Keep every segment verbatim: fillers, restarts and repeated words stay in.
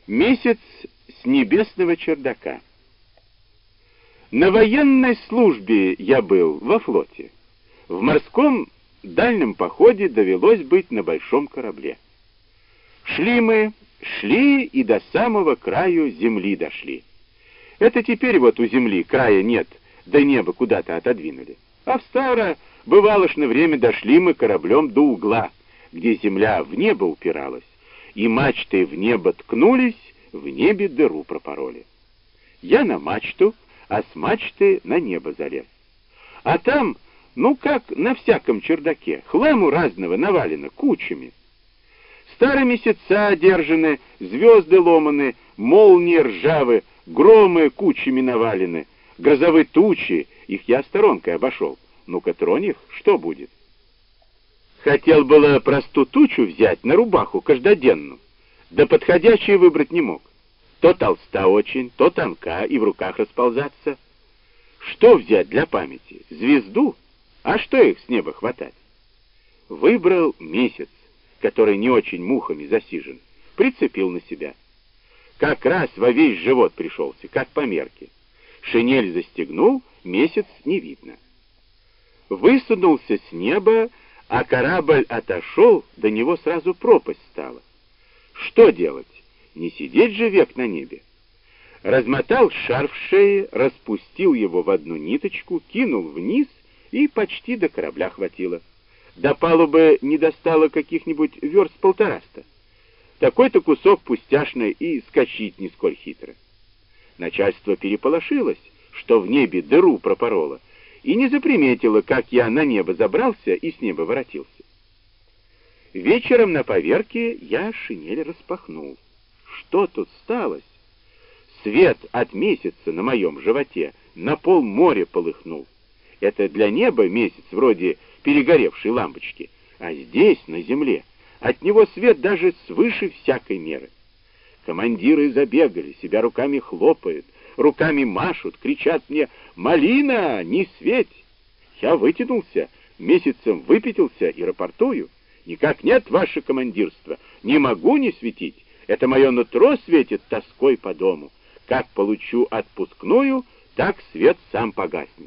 Месяц с небесного чердака. На военной службе я был во флоте. В морском дальнем походе довелось быть на большом корабле. Шли мы, шли и до самого краю земли дошли. Это теперь вот у земли края нет, да небо куда-то отодвинули. А в старое, бывалошное время дошли мы кораблем до угла, где земля в небо упиралась, и мачты в небо ткнулись, в небе дыру пропороли. Я на мачту, а с мачты на небо залез. А там, ну как на всяком чердаке, хламу разного навалено кучами. Старые месяца одержаны, звезды ломаны, молнии ржавы, громы кучами навалены, грозовые тучи, их я сторонкой обошел. Ну-ка тронь их, что будет? Хотел было простую тучу взять на рубаху каждоденную, да подходящую выбрать не мог. То толста очень, то тонка и в руках расползаться. Что взять для памяти? Звезду? А что их с неба хватать? Выбрал месяц, который не очень мухами засижен, прицепил на себя. Как раз во весь живот пришелся, как по мерке. Шинель застегнул, месяц не видно. Высунулся с неба, а корабль отошел, до него сразу пропасть стала. Что делать? Не сидеть же век на небе. Размотал шарф в шее, распустил его в одну ниточку, кинул вниз, и почти до корабля хватило. До палубы не достало каких-нибудь верст полтораста. Такой-то кусок пустяшный и скачить не сколь хитро. Начальство переполошилось, что в небе дыру пропороло, и не заприметило, как я на небо забрался и с неба воротился. Вечером на поверке я шинель распахнул. Что тут сталось? Свет от месяца на моем животе на пол моря полыхнул. Это для неба месяц вроде перегоревшей лампочки, а здесь, на земле, от него свет даже свыше всякой меры. Командиры забегали, себя руками хлопают, руками машут, кричат мне: «Малина, не светь!» Я вытянулся, месяцем выпятился и рапортую: «Никак нет, ваше командирство, не могу не светить, это мое нутро светит тоской по дому. Как получу отпускную, так свет сам погаснет».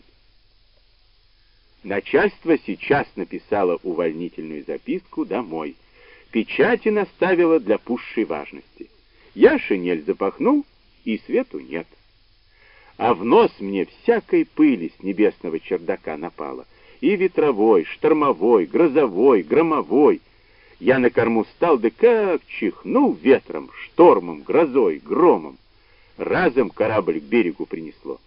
Начальство сейчас написало увольнительную записку домой, печати наставило для пущей важности. Я шинель запахнул, и свету нет. А в нос мне всякой пыли с небесного чердака напало. И ветровой, штормовой, грозовой, громовой. Я на корму стал, да как чихнул ветром, штормом, грозой, громом. Разом корабль к берегу принесло.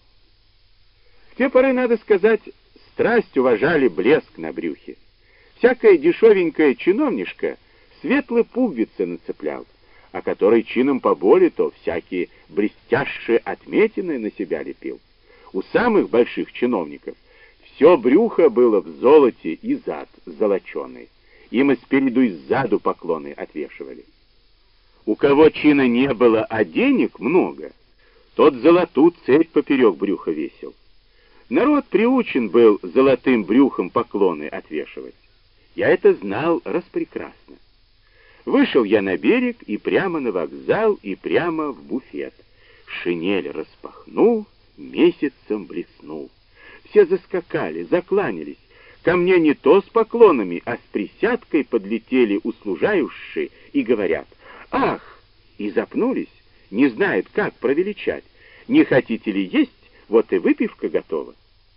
В те поры, надо сказать, страсть уважали блеск на брюхе. Всякая дешевенькая чиновнишка светлые пуговицы нацеплял, а который чином поболее, то всякие блестящие отметины на себя лепил. У самых больших чиновников все брюхо было в золоте и зад золоченый. Им и спереду, и сзаду поклоны отвешивали. У кого чина не было, а денег много, тот золотую цепь поперек брюха весил. Народ приучен был золотым брюхом поклоны отвешивать. Я это знал распрекрасно. Вышел я на берег и прямо на вокзал, и прямо в буфет. Шинель распахнул, месяцем блеснул. Все заскакали, закланялись. Ко мне не то с поклонами, а с присядкой подлетели услужающие и говорят: «Ах!» И запнулись, не знают, как провеличать. «Не хотите ли есть? Вот и выпивка готова».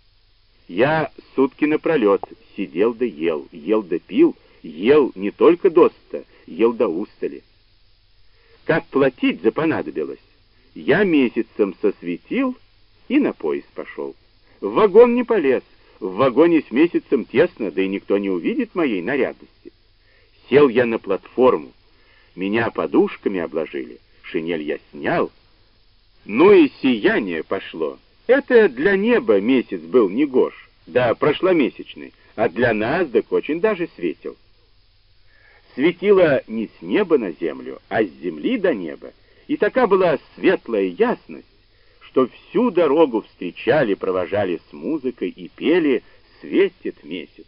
Я сутки напролет сидел да ел, ел да пил, ел не только досыта, ел до устали. Как платить запонадобилось, я месяцем сосветил и на поезд пошел. В вагон не полез, в вагоне с месяцем тесно, да и никто не увидит моей нарядности. Сел я на платформу, меня подушками обложили, шинель я снял. Ну и сияние пошло. Это для неба месяц был негож, да прошломесячный, а для нас так очень даже светил. Светило не с неба на землю, а с земли до неба, и такая была светлая ясность, что всю дорогу встречали, провожали с музыкой и пели «Светит месяц».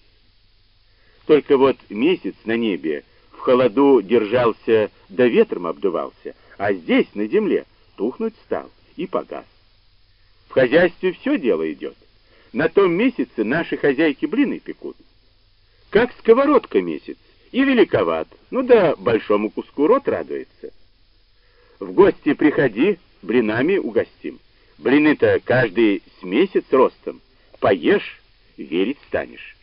Только вот месяц на небе в холоду держался, да ветром обдувался, А здесь, на земле, тухнуть стал и погас. В хозяйстве все дело идет. На том месяце наши хозяйки блины пекут. Как сковородка месяц, и великоват, ну да большому куску рот радуется. В гости приходи, блинами угостим. Блины-то каждый с месяц ростом. Поешь, верить станешь.